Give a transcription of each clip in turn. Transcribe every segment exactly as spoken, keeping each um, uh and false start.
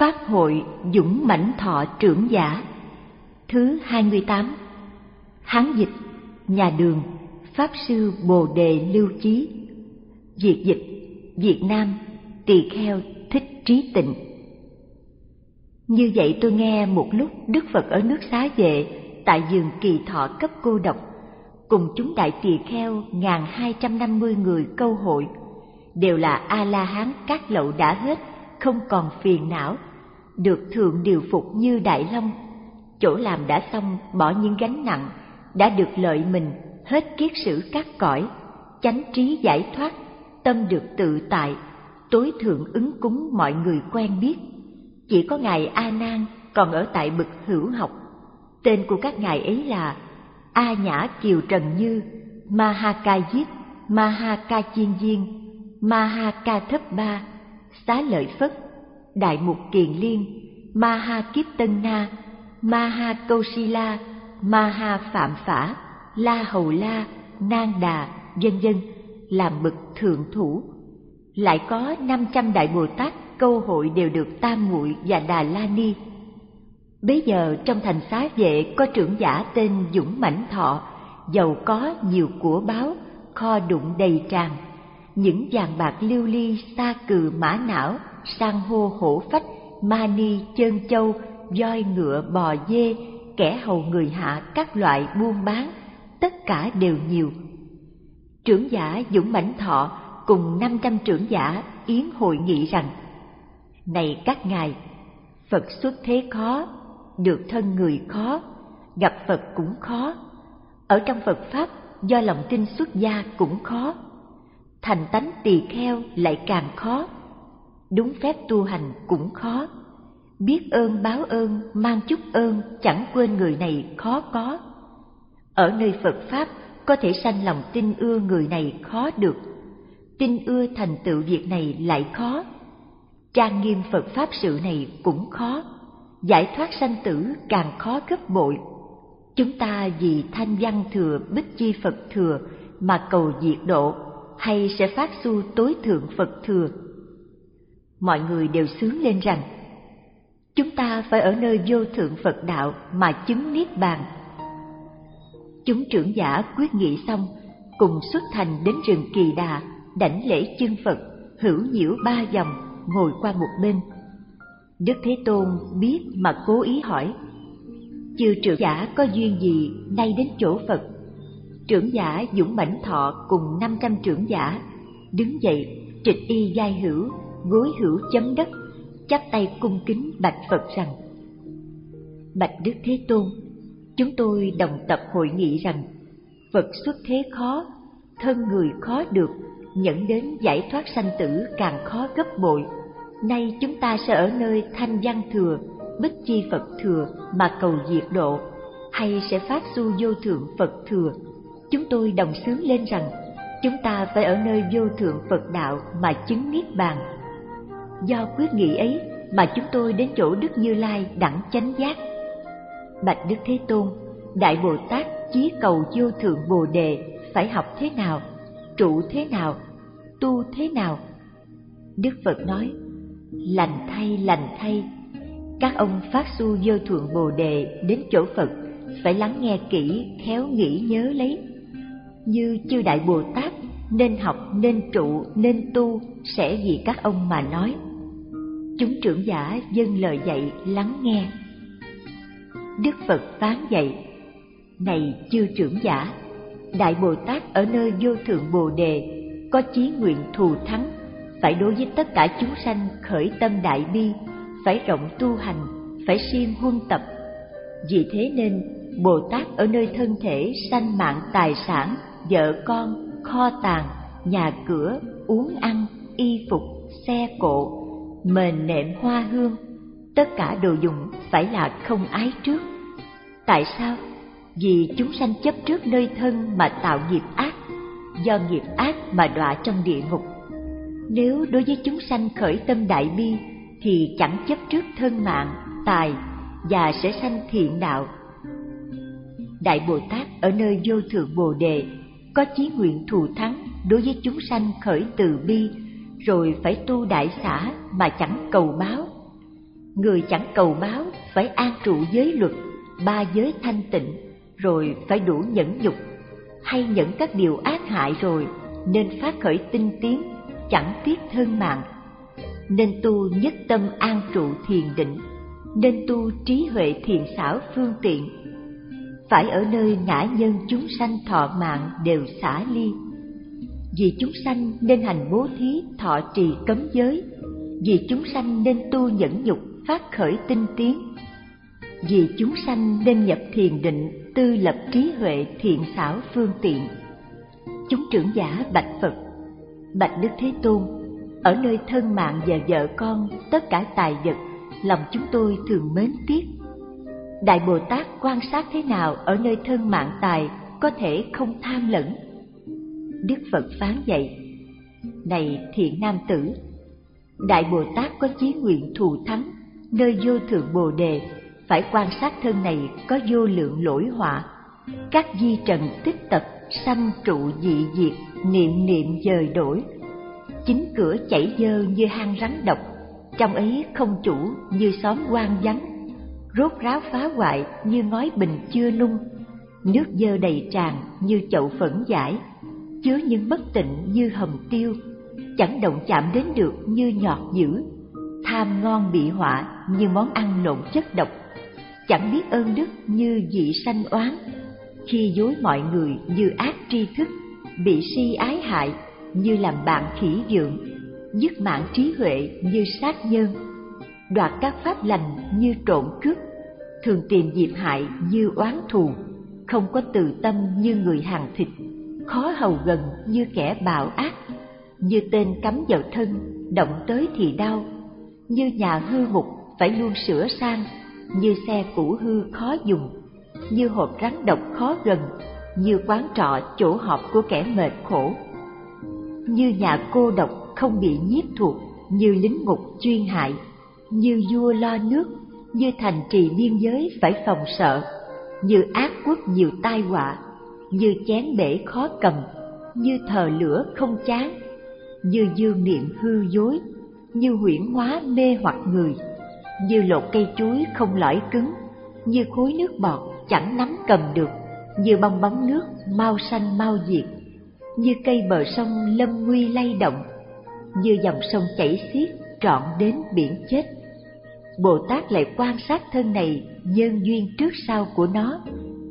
Pháp hội Dũng Mãnh Thọ Trưởng Giả. Thứ hai mươi tám. Hán dịch nhà Đường, Pháp sư Bồ Đề Lưu Chí. Việt dịch Việt Nam, Tỳ kheo Thích Trí Tịnh. Như vậy tôi nghe một lúc Đức Phật ở nước Xá Vệ tại vườn Kỳ Thọ cấp cô độc, cùng chúng đại tỳ kheo ngàn hai trăm năm mươi người câu hội, đều là A La Hán cát lậu đã hết, không còn phiền não, được thượng điều phục như Đại Long, chỗ làm đã xong, bỏ những gánh nặng, đã được lợi mình, hết kiết sử các cõi, chánh trí giải thoát, tâm được tự tại, tối thượng ứng cúng mọi người quen biết. Chỉ có ngài A Nan còn ở tại bậc hữu học. Tên của các ngài ấy là A Nhã Kiều Trần Như, Ma Ha Ca Diếp, Ma Ha Ca Chiên Viên, Ma Ha Ca Thấp Ba, Xá Lợi Phất, Đại Mục Kiền Liên, Ma Ha Kiếp Tân Na, Ma Ha Câu Si La, Ma Ha Phạm Phả, La Hầu La, Nan Đà, vân vân, làm bậc thượng thủ. Lại có năm trăm đại Bồ Tát câu hội đều được Tam Muội và Đà La Ni. Bấy giờ trong thành Xá Vệ có trưởng giả tên Dũng Mãnh Thọ, giàu có nhiều của báu, kho đụng đầy tràn, những vàng bạc lưu ly, sa cừ, mã não, san hô, hổ phách, mani, chơn châu, voi ngựa, bò dê, kẻ hầu người hạ, các loại buôn bán, tất cả đều nhiều. Trưởng giả Dũng Mãnh Thọ cùng năm trăm trưởng giả yến hội nghị rằng: này các ngài, Phật xuất thế khó, được thân người khó, gặp Phật cũng khó, ở trong Phật Pháp do lòng tin xuất gia cũng khó, thành tánh tỳ kheo lại càng khó, đúng phép tu hành cũng khó, biết ơn báo ơn, mang chút ơn, chẳng quên người này khó có. Ở nơi Phật Pháp có thể sanh lòng tin ưa người này khó được, tin ưa thành tựu việc này lại khó, trang nghiêm Phật Pháp sự này cũng khó, giải thoát sanh tử càng khó gấp bội. Chúng ta vì thanh văn thừa, bích chi Phật thừa mà cầu diệt độ, hay sẽ phát xu tối thượng Phật thừa? Mọi người đều xướng lên rằng: chúng ta phải ở nơi vô thượng Phật đạo mà chứng niết bàn. Chúng trưởng giả quyết nghị xong, cùng xuất thành đến rừng Kỳ Đà, đảnh lễ chân Phật, hữu nhiễu ba vòng, ngồi qua một bên. Đức Thế Tôn biết mà cố ý hỏi: chư trưởng giả có duyên gì nay đến chỗ Phật? Trưởng giả Dũng Mãnh Thọ cùng năm trăm trưởng giả đứng dậy, trịch y vai hữu, gối hữu chấm đất, chắp tay cung kính bạch Phật rằng: bạch Đức Thế Tôn, chúng tôi đồng tập hội nghị rằng Phật xuất thế khó, thân người khó được, dẫn đến giải thoát sanh tử càng khó gấp bội. Nay chúng ta sẽ ở nơi thanh văn thừa, bích chi Phật thừa mà cầu diệt độ, hay sẽ phát xu vô thượng Phật thừa? Chúng tôi đồng xướng lên rằng chúng ta phải ở nơi vô thượng Phật đạo mà chứng niết bàn. Do quyết nghị ấy mà chúng tôi đến chỗ Đức Như Lai đẳng chánh giác. Bạch Đức Thế Tôn, Đại Bồ Tát chí cầu vô thượng Bồ Đề phải học thế nào, trụ thế nào, tu thế nào? Đức Phật nói: lành thay, lành thay, các ông phát xu vô thượng Bồ Đề đến chỗ Phật phải lắng nghe kỹ, khéo nghĩ nhớ lấy. Như chư Đại Bồ Tát nên học, nên trụ, nên tu sẽ vì các ông mà nói. Chúng trưởng giả dâng lời dạy lắng nghe. Đức Phật phán dạy: này chư trưởng giả, Đại Bồ Tát ở nơi vô thượng Bồ Đề có chí nguyện thù thắng, phải đối với tất cả chúng sanh khởi tâm đại bi, phải rộng tu hành, phải siêng huân tập. Vì thế nên Bồ Tát ở nơi thân thể, sanh mạng, tài sản, vợ con, kho tàng, nhà cửa, uống ăn, y phục, xe cộ, mền nệm, hoa hương, tất cả đồ dùng phải là không ái trước. Tại sao? Vì chúng sanh chấp trước nơi thân mà tạo nghiệp ác, do nghiệp ác mà đọa trong địa ngục. Nếu đối với chúng sanh khởi tâm đại bi thì chẳng chấp trước thân mạng, tài và sẽ sanh thiện đạo. Đại Bồ Tát ở nơi vô thượng Bồ Đề có chí nguyện thù thắng đối với chúng sanh khởi từ bi, rồi phải tu đại xả mà chẳng cầu báo. Người chẳng cầu báo phải an trụ giới luật, ba giới thanh tịnh, rồi phải đủ nhẫn nhục, hay nhận các điều ác hại rồi nên phát khởi tinh tiến, chẳng tiếc thân mạng. Nên tu nhất tâm an trụ thiền định, nên tu trí huệ thiện xảo phương tiện. Phải ở nơi ngã nhân chúng sanh thọ mạng đều xả ly. Vì chúng sanh nên hành bố thí thọ trì cấm giới, vì chúng sanh nên tu nhẫn nhục phát khởi tinh tiến, vì chúng sanh nên nhập thiền định tư lập trí huệ thiện xảo phương tiện. Chúng trưởng giả bạch Phật: Bạch Đức Thế Tôn, ở nơi thân mạng và vợ con, tất cả tài vật, lòng chúng tôi thường mến tiếc. Đại Bồ Tát quan sát thế nào ở nơi thân mạng tài có thể không tham lẫn? Đức Phật phán dạy: Này thiện nam tử, Đại Bồ Tát có chí nguyện thù thắng, nơi vô thượng Bồ Đề, phải quan sát thân này có vô lượng lỗi họa, các di trần tích tập, sanh trụ dị diệt, niệm niệm dời đổi. Chính cửa chảy dơ như hang rắn độc, trong ấy không chủ như xóm hoang vắng, rốt ráo phá hoại như ngói bình chưa nung, nước dơ đầy tràn như chậu phẫn dãi, chứa những bất tịnh như hầm tiêu, chẳng động chạm đến được như nhọt dữ, tham ngon bị họa như món ăn nộn chất độc, chẳng biết ơn đức như vị sanh oán, khi dối mọi người như ác tri thức, bị si ái hại như làm bạn khỉ dượng, dứt mạng trí huệ như sát nhân, đoạt các pháp lành như trộm cướp, thường tìm diệt hại như oán thù, không có từ tâm như người hàn thịt, khó hầu gần như kẻ bạo ác, như tên cắm vào thân, động tới thì đau, như nhà hư mục phải luôn sửa sang, như xe cũ hư khó dùng, như hộp rắn độc khó gần, như quán trọ chỗ họp của kẻ mệt khổ, như nhà cô độc không bị nhiếp thuộc, như lính ngục chuyên hại, như vua lo nước, như thành trì biên giới phải phòng sợ, như ác quốc nhiều tai họa, như chén bể khó cầm, như thờ lửa không chán, như dương niệm hư dối, như huyễn hóa mê hoặc người, như lột cây chuối không lõi cứng, như khối nước bọt chẳng nắm cầm được, như bong bóng nước mau sanh mau diệt, như cây bờ sông lâm nguy lay động, như dòng sông chảy xiết trọn đến biển chết. Bồ Tát lại quan sát thân này nhân duyên trước sau của nó.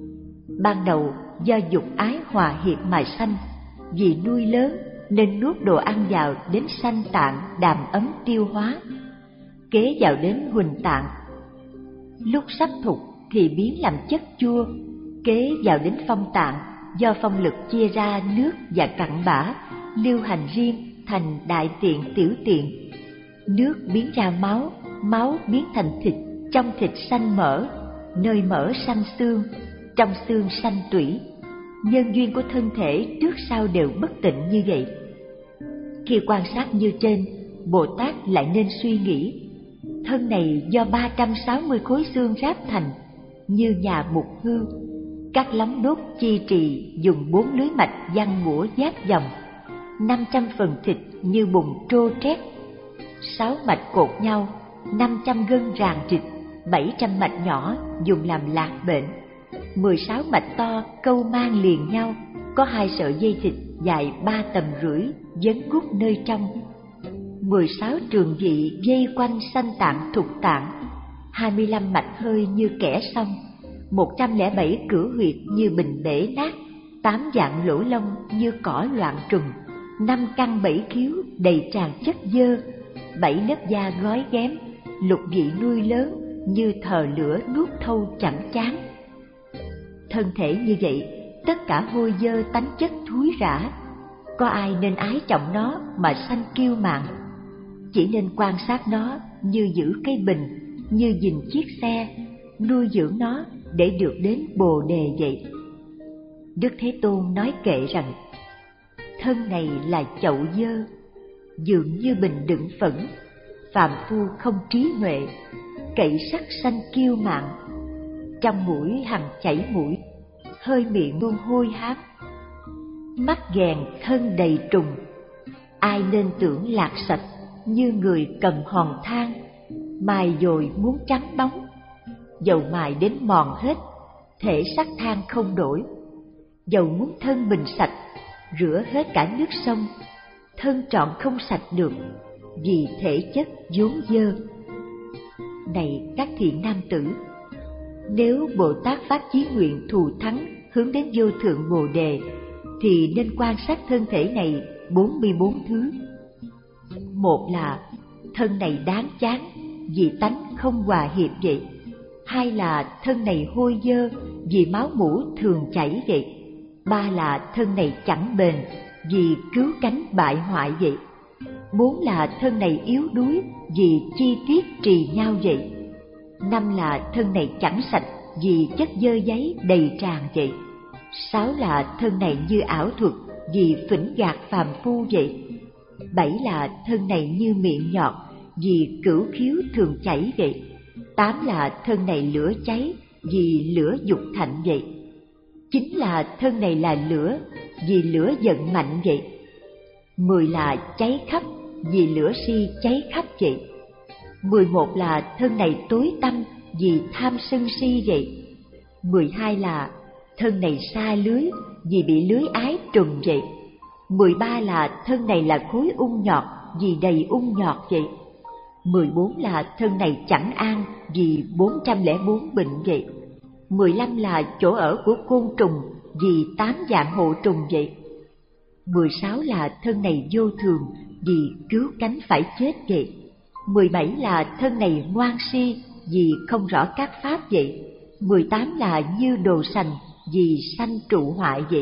Ban đầu do dục ái hòa hiệp mà sanh, vì nuôi lớn nên nuốt đồ ăn vào đến sanh tạng đàm ấm tiêu hóa, kế vào đến huỳnh tạng, lúc sắp thục thì biến làm chất chua, kế vào đến phong tạng, do phong lực chia ra nước và cặn bã, lưu hành riêng thành đại tiện tiểu tiện, nước biến ra máu, máu biến thành thịt, trong thịt sanh mỡ, nơi mỡ sanh xương, trong xương sanh tủy. Nhân duyên của thân thể trước sau đều bất tịnh như vậy. Khi quan sát như trên, Bồ Tát lại nên suy nghĩ, thân này do ba trăm sáu mươi khối xương ráp thành, như nhà mục hư, các lóng đốt chi trì dùng bốn lưới mạch giăng mũa giáp vòng, năm trăm phần thịt như bùn trô trét, sáu mạch cột nhau, năm trăm gân ràng trịch, bảy trăm mạch nhỏ dùng làm lạc bệnh, mười sáu mạch to câu mang liền nhau, có hai sợi dây thịt dài ba tầm rưỡi vấn cút nơi trong, mười sáu trường vị dây quanh sanh tạng thục tạng, hai mươi lăm mạch hơi như kẻ song, một trăm lẻ bảy cửu huyệt như bình bể nát, tám dạng lỗ lông như cỏ loạn trùng, năm căn bảy khiếu đầy tràn chất dơ, bảy lớp da gói ghém, lục vị nuôi lớn như thờ lửa nuốt thâu chẳng chán. Thân thể như vậy, tất cả hôi dơ tánh chất thúi rã, có ai nên ái trọng nó mà sanh kiêu mạn? Chỉ nên quan sát nó như giữ cây bình, như gìn chiếc xe, nuôi dưỡng nó để được đến Bồ Đề vậy. Đức Thế Tôn nói kệ rằng, thân này là chậu dơ, dường như bình đựng phẫn, phàm phu không trí huệ, cậy sắc sanh kiêu mạn, trong mũi hằng chảy mũi, hơi miệng luôn hôi hám, mắt ghèn thân đầy trùng, ai nên tưởng lạc sạch như người cầm hòn than, mài dồi muốn trắng bóng, dầu mài đến mòn hết, thể sắc than không đổi. Dầu muốn thân mình sạch, rửa hết cả nước sông, thân trọn không sạch được, vì thể chất vốn dơ. Này các thiện nam tử, nếu Bồ Tát phát chí nguyện thù thắng hướng đến vô thượng Bồ Đề, thì nên quan sát thân thể này bốn mươi bốn thứ. Một là thân này đáng chán, vì tánh không hòa hiệp vậy. Hai là thân này hôi dơ, vì máu mủ thường chảy vậy. Ba là thân này chẳng bền, vì cứu cánh bại hoại vậy. Bốn là thân này yếu đuối, vì chi tiết trì nhau vậy. Năm là thân này chẳng sạch, vì chất dơ giấy đầy tràn vậy. Sáu là thân này như ảo thuật, vì phỉnh gạt phàm phu vậy. Bảy là thân này như miệng nhọt, vì cửu khiếu thường chảy vậy. Tám là thân này lửa cháy, vì lửa dục thạnh vậy. Chín là thân này là lửa, vì lửa giận mạnh vậy. Mười là cháy khắp, vì lửa si cháy khắp vậy. Mười một là thân này tối tăm, vì tham sân si vậy. Mười hai là thân này sa lưới, vì bị lưới ái trùng vậy. Mười ba là thân này là khối ung nhọt, vì đầy ung nhọt vậy. Mười bốn là thân này chẳng an, vì bốn trăm lẻ bốn bệnh vậy. Mười lăm là chỗ ở của côn trùng, vì tám dạng hộ trùng vậy. Mười sáu là thân này vô thường, vì cứu cánh phải chết vậy. Mười bảy là thân này ngoan si, vì không rõ các pháp vậy. Mười tám là như đồ sành, vì sanh trụ hoại vậy.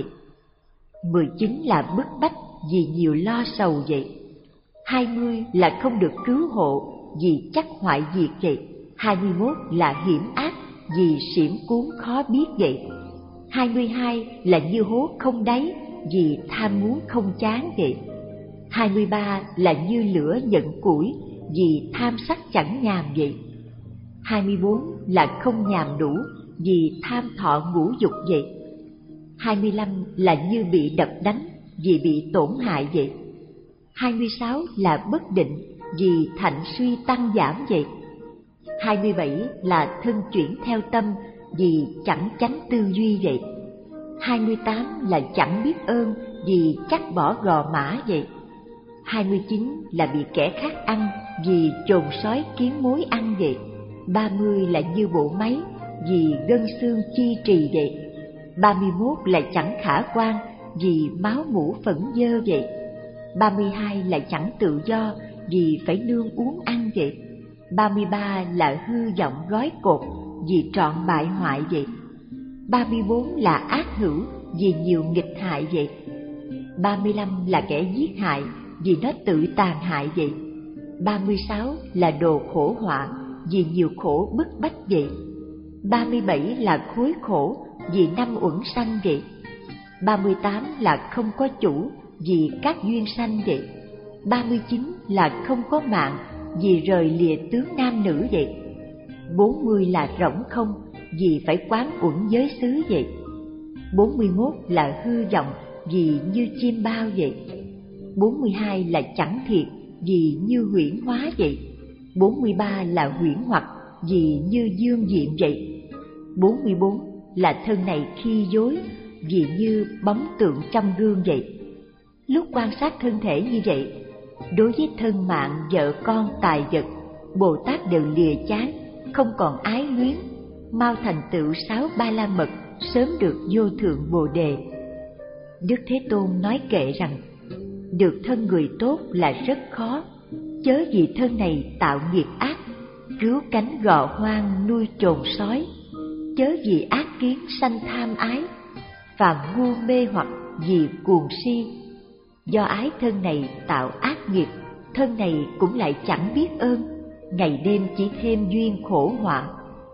Mười chín là bức bách, vì nhiều lo sầu vậy. Hai mươi là không được cứu hộ, vì chắc hoại diệt vậy. Hai mươi mốt là hiểm ác, vì xiểm cuốn khó biết vậy. Hai mươi hai là như hố không đáy, vì tham muốn không chán vậy. Hai mươi ba là như lửa nhận củi, vì tham sắc chẳng nhàm vậy. Hai mươi bốn là không nhàm đủ, vì tham thọ ngũ dục vậy. Hai mươi lăm là như bị đập đánh, vì bị tổn hại vậy. Hai mươi sáu là bất định, vì thạnh suy tăng giảm vậy. Hai mươi bảy là thân chuyển theo tâm, vì chẳng chánh tư duy vậy. Hai mươi tám là chẳng biết ơn, vì chắc bỏ gò mã vậy. Hai mươi chín là bị kẻ khác ăn, vì chồn sói kiến mối ăn vậy. Ba mươi là như bộ máy, vì gân xương chi trì vậy. Ba mươi mốt là chẳng khả quan, vì máu mủ phẫn dơ vậy. Ba mươi hai là chẳng tự do, vì phải nương uống ăn vậy. Ba mươi ba là hư vọng gói cột, vì trọn bại hoại vậy. Ba mươi bốn là ác hữu, vì nhiều nghịch hại vậy. Ba mươi lăm là kẻ giết hại, vì nó tự tàn hại vậy. Ba mươi sáu là đồ khổ họa, vì nhiều khổ bức bách vậy. Ba mươi bảy là khối khổ, vì năm uẩn sanh vậy. Ba mươi tám là không có chủ, vì các duyên sanh vậy. Ba mươi chín là không có mạng, vì rời lìa tướng nam nữ vậy. Bốn mươi là rỗng không, vì phải quán uẩn giới xứ vậy. Bốn mươi mốt là hư vọng, vì như chim bao vậy. Bốn mươi hai là chẳng thiệt, vì như huyễn hóa vậy. Bốn mươi ba là huyễn hoặc, vì như dương diện vậy. Bốn mươi bốn là thân này khi dối, vì như bóng tượng trong gương vậy. Lúc quan sát thân thể như vậy, đối với thân mạng, vợ con, tài vật, Bồ Tát đều lìa chán, không còn ái luyến, mau thành tựu sáu ba la mật, sớm được vô thượng Bồ Đề. Đức Thế Tôn nói kệ rằng, được thân người tốt là rất khó, chớ vì thân này tạo nghiệp ác, cứu cánh gò hoang nuôi trồn sói, chớ vì ác kiến sanh tham ái, phàm ngu mê hoặc vì cuồng si. Do ái thân này tạo ác nghiệp, thân này cũng lại chẳng biết ơn, ngày đêm chỉ thêm duyên khổ họa.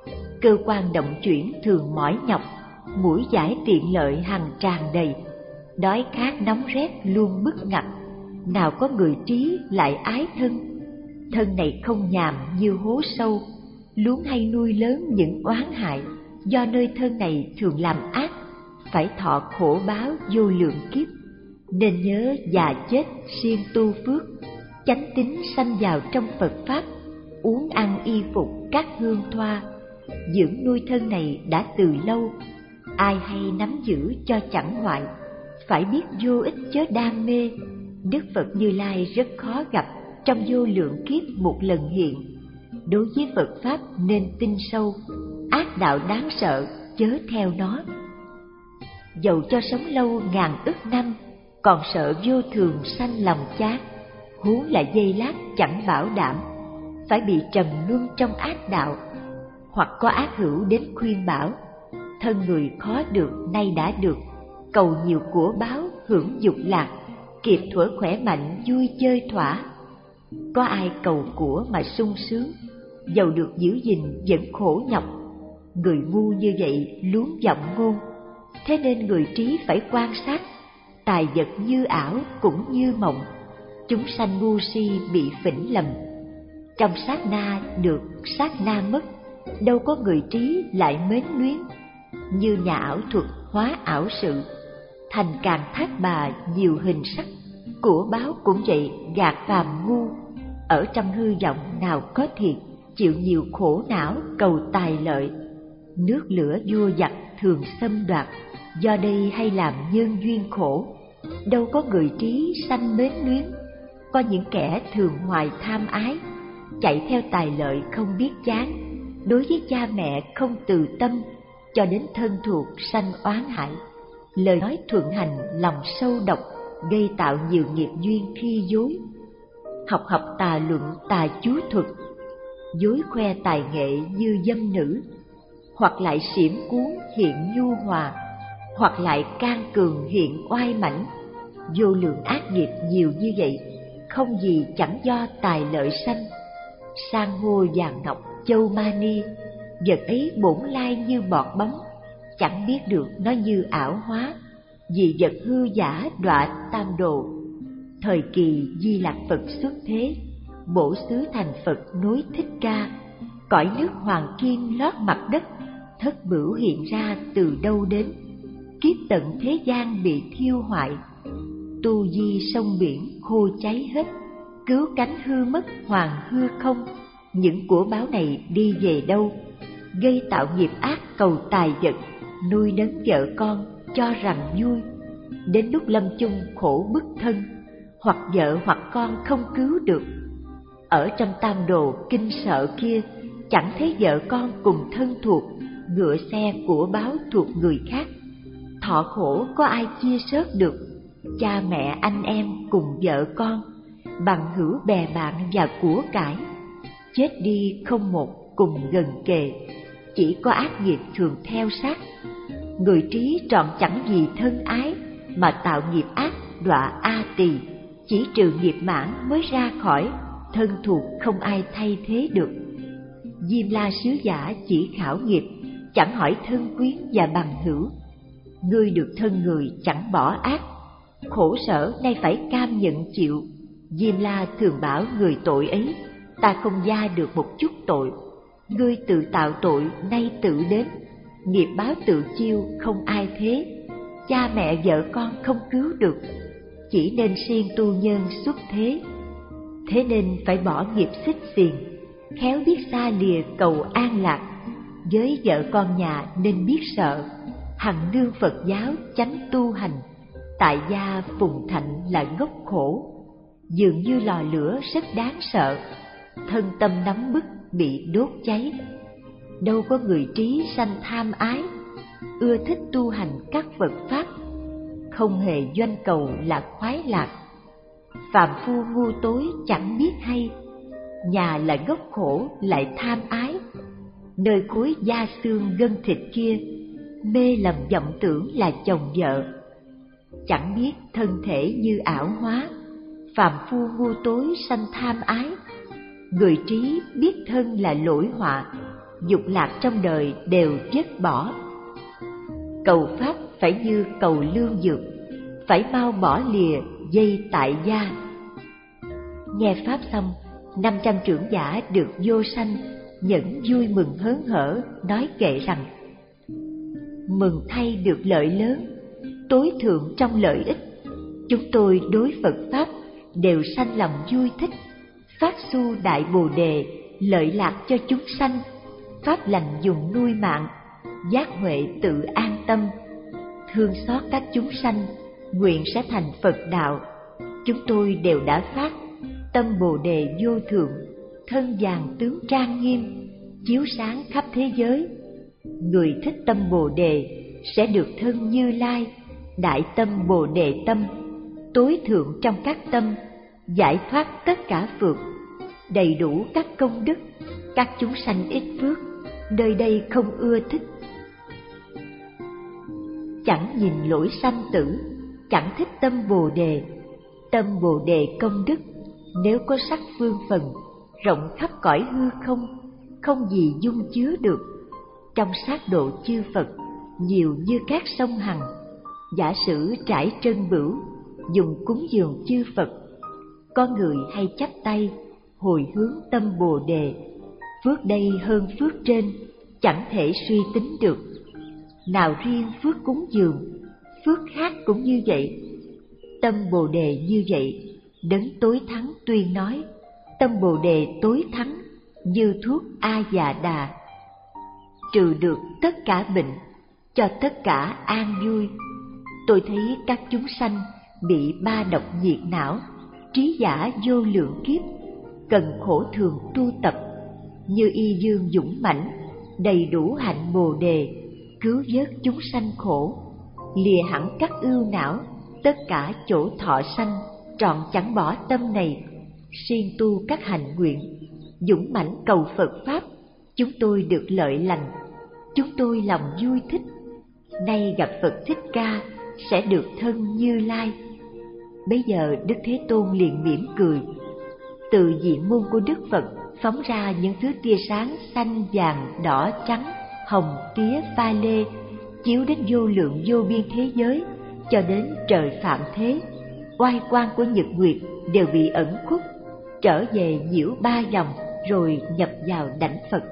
Cơ quan động chuyển thường mỏi nhọc, mũi giải tiện lợi hằng tràn đầy, đói khát nóng rét luôn bức ngặt, nào có người trí lại ái thân. Thân này không nhàm như hố sâu, luống hay nuôi lớn những oán hại, do nơi thân này thường làm ác, phải thọ khổ báo vô lượng kiếp. Nên nhớ già chết siêng tu phước, chánh tín sanh vào trong Phật Pháp, uống ăn y phục các hương thoa, dưỡng nuôi thân này đã từ lâu. Ai hay nắm giữ cho chẳng hoại, phải biết vô ích chớ đam mê. Đức Phật Như Lai rất khó gặp, trong vô lượng kiếp một lần hiện. Đối với Phật Pháp nên tin sâu, ác đạo đáng sợ chớ theo nó. Dầu cho sống lâu ngàn ức năm, còn sợ vô thường sanh lòng chán, huống là giây lát chẳng bảo đảm, phải bị trầm luân trong ác đạo. Hoặc có ác hữu đến khuyên bảo, thân người khó được nay đã được, cầu nhiều của báo hưởng dục lạc, kịp thuở khỏe mạnh vui chơi thỏa. Có ai cầu của mà sung sướng, dầu được giữ gìn vẫn khổ nhọc. Người ngu như vậy luống vọng ngôn, thế nên người trí phải quan sát. Tài vật như ảo cũng như mộng, chúng sanh ngu si bị phỉnh lầm. Trong sát na được sát na mất, đâu có người trí lại mến luyến. Như nhà ảo thuật hóa ảo sự, thành càng thác bà nhiều hình sắc. Của báo cũng vậy, gạt phàm ngu, ở trong hư vọng nào có thiệt, chịu nhiều khổ não cầu tài lợi. Nước lửa vua giặc thường xâm đoạt, do đây hay làm nhân duyên khổ. Đâu có người trí sanh mến luyến, có những kẻ thường hoài tham ái, chạy theo tài lợi không biết chán. Đối với cha mẹ không từ tâm, cho đến thân thuộc sanh oán hại. Lời nói thuận hành lòng sâu độc, gây tạo nhiều nghiệp duyên khi dối. Học học tà luận tà chú thuật, dối khoe tài nghệ như dâm nữ. Hoặc lại xiểm cuốn hiện nhu hòa, hoặc lại can cường hiện oai mãnh. Vô lượng ác nghiệp nhiều như vậy, không gì chẳng do tài lợi sanh. San hô vàng ngọc châu mani, vật ấy bổn lai như bọt bóng, chẳng biết được nó như ảo hóa. Vì vật hư giả đọa tam đồ, thời kỳ Di Lạc Phật xuất thế, bổ xứ thành Phật nối Thích Ca. Cõi nước hoàng kim lót mặt đất, thất bửu hiện ra từ đâu đến. Kiếp tận thế gian bị thiêu hoại, tu di sông biển khô cháy hết. Cứu cánh hư mất hoàng hư không, những của báo này đi về đâu? Gây tạo nghiệp ác cầu tài vật, nuôi nấng vợ con cho rằng vui. Đến lúc lâm chung khổ bức thân, hoặc vợ hoặc con không cứu được. Ở trong tam đồ kinh sợ kia, chẳng thấy vợ con cùng thân thuộc, ngựa xe của báo thuộc người khác. Thọ khổ có ai chia sớt được, cha mẹ anh em cùng vợ con, bằng hữu bè bạn và của cải. Chết đi không một cùng gần kề, chỉ có ác nghiệp thường theo sát. Người trí trọn chẳng vì thân ái, mà tạo nghiệp ác đọa A Tỳ. Chỉ trừ nghiệp mãn mới ra khỏi, thân thuộc không ai thay thế được. Diêm La sứ giả chỉ khảo nghiệp, chẳng hỏi thân quyến và bằng hữu. Ngươi được thân người chẳng bỏ ác, khổ sở nay phải cam nhận chịu. Diêm La thường bảo người tội ấy, ta không gia được một chút tội. Ngươi tự tạo tội nay tự đến, nghiệp báo tự chiêu không ai thế. Cha mẹ vợ con không cứu được, chỉ nên siêng tu nhân xuất thế. Thế nên phải bỏ nghiệp xích xiềng, khéo biết xa lìa cầu an lạc. Với vợ con nhà nên biết sợ, hằng nương Phật giáo chánh tu hành. Tại gia phùng thạnh là gốc khổ, dường như lò lửa rất đáng sợ. Thân tâm nóng bức bị đốt cháy. Đâu có người trí sanh tham ái, ưa thích tu hành các Phật Pháp. Không hề doanh cầu là khoái lạc, phàm phu ngu tối chẳng biết hay. Nhà là gốc khổ lại tham ái, nơi khối da xương gân thịt kia, mê lầm vọng tưởng là chồng vợ. Chẳng biết thân thể như ảo hóa, phàm phu ngu tối sanh tham ái. Người trí biết thân là lỗi họa, dục lạc trong đời đều dứt bỏ. Cầu Pháp phải như cầu lương dược, phải mau bỏ lìa dây tại gia. Nghe Pháp xong, năm trăm trưởng giả được vô sanh nhẫn vui mừng hớn hở, nói kệ rằng: mừng thay được lợi lớn, tối thượng trong lợi ích. Chúng tôi đối Phật Pháp đều sanh lòng vui thích, phát xu đại bồ đề, lợi lạc cho chúng sanh, pháp lành dùng nuôi mạng, giác huệ tự an tâm. Thương xót các chúng sanh, nguyện sẽ thành Phật đạo. Chúng tôi đều đã phát tâm Bồ đề vô thượng, thân vàng tướng trang nghiêm, chiếu sáng khắp thế giới. Người thích tâm Bồ đề sẽ được thân Như Lai, đại tâm Bồ đề tâm, tối thượng trong các tâm, giải thoát tất cả phược, đầy đủ các công đức. Các chúng sanh ít phước, nơi đây không ưa thích. Chẳng nhìn lỗi sanh tử, chẳng thích tâm Bồ đề. Tâm Bồ đề công đức, nếu có sắc phương phần, rộng khắp cõi hư không, không gì dung chứa được. Trong sát độ chư Phật, nhiều như các sông Hằng. Giả sử trải trân bửu, dùng cúng dường chư Phật. Con người hay chắp tay, hồi hướng tâm Bồ đề. Phước đây hơn phước trên, chẳng thể suy tính được. Nào riêng phước cúng dường, phước khác cũng như vậy. Tâm Bồ đề như vậy, đấng tối thắng tuyên nói, tâm Bồ đề tối thắng, như thuốc A Già Đà. Trừ được tất cả bệnh, cho tất cả an vui. Tôi thấy các chúng sanh bị ba độc diệt não, trí giả vô lượng kiếp, cần khổ thường tu tập, như y dương dũng mãnh, đầy đủ hạnh Bồ đề, cứu vớt chúng sanh khổ, lìa hẳn các ưu não, tất cả chỗ thọ sanh, trọn chẳng bỏ tâm này, siêng tu các hành nguyện, dũng mãnh cầu Phật pháp. Chúng tôi được lợi lành, chúng tôi lòng vui thích. Nay gặp Phật Thích Ca, sẽ được thân Như Lai. Bấy giờ Đức Thế Tôn liền mỉm cười. Từ diện môn của Đức Phật phóng ra những thứ tia sáng xanh, vàng, đỏ, trắng, hồng, tía, pha lê, chiếu đến vô lượng vô biên thế giới, cho đến trời phạm thế. Oai quang của nhật nguyệt đều bị ẩn khuất, trở về nhiễu ba vòng, rồi nhập vào đảnh Phật.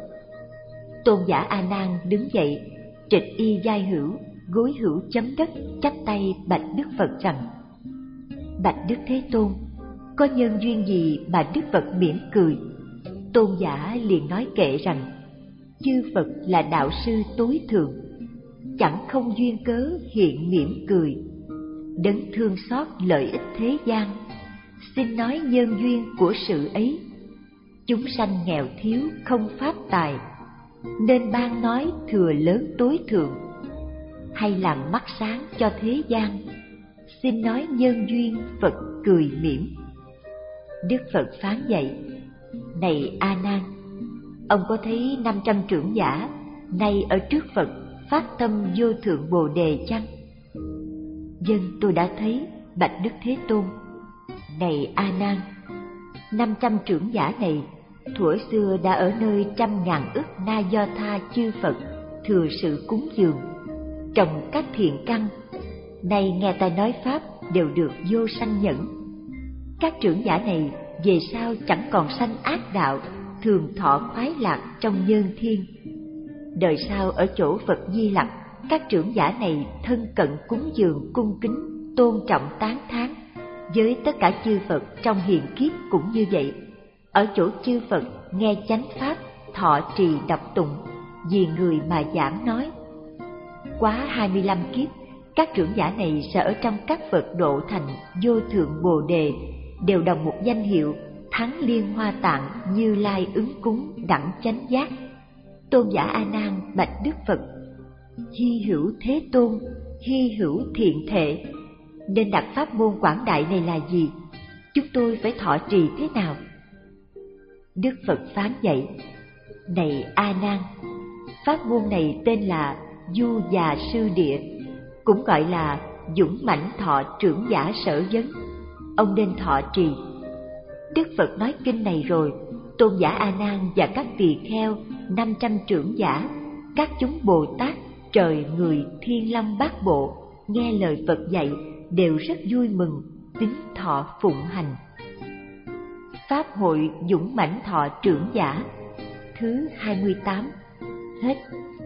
Tôn giả A Nan đứng dậy, trịch y vai hữu, gối hữu chấm đất, chắp tay bạch Đức Phật rằng: Bạch Đức Thế Tôn, có nhân duyên gì mà Đức Phật mỉm cười? Tôn giả liền nói kệ rằng: chư Phật là đạo sư tối thượng, chẳng không duyên cớ hiện mỉm cười. Đấng thương xót lợi ích thế gian, xin nói nhân duyên của sự ấy. Chúng sanh nghèo thiếu không pháp tài, nên ban nói thừa lớn tối thượng. Hay làm mắt sáng cho thế gian, xin nói nhân duyên Phật cười mỉm. Đức Phật phán dạy: Này A Nan, ông có thấy năm trăm trưởng giả nay ở trước Phật phát tâm vô thượng Bồ đề chăng? Dân tôi đã thấy, bạch Đức Thế Tôn. Này A Nan, năm trăm trưởng giả này thuở xưa đã ở nơi trăm ngàn ức Na Do Tha chư Phật thừa sự cúng dường, trồng các thiện căn, nay nghe ta nói pháp đều được vô sanh nhẫn. Các trưởng giả này về sau chẳng còn sanh ác đạo, thường thọ khoái lạc trong nhân thiên. Đời sau ở chỗ Phật Di Lặc, các trưởng giả này thân cận cúng dường, cung kính, tôn trọng tán thán. Với tất cả chư Phật trong hiền kiếp cũng như vậy. Ở chỗ chư Phật nghe chánh pháp, thọ trì đọc tụng, vì người mà giảng nói. Quá hai mươi lăm kiếp, các trưởng giả này sẽ ở trong các Phật độ thành vô thượng Bồ đề, đều đồng một danh hiệu Thắng Liên Hoa Tạng Như Lai ứng cúng đẳng chánh giác. Tôn giả A Nan bạch Đức Phật: Hy hữu Thế Tôn, hy hữu thiện thệ, nên đặt pháp môn quảng đại này là gì? Chúng tôi phải thọ trì thế nào? Đức Phật phán dạy: Này A Nan, pháp môn này tên là Du Già Sư Địa, cũng gọi là dũng mãnh thọ trưởng giả sở vấn. Ông nên thọ trì. Đức Phật nói kinh này rồi, Tôn giả A Nan và các tỳ kheo, năm trăm trưởng giả, các chúng Bồ Tát, trời người, thiên long bát bộ, nghe lời Phật dạy đều rất vui mừng, tín thọ phụng hành. Pháp hội dũng mãnh thọ trưởng giả thứ hai mươi tám. Hết.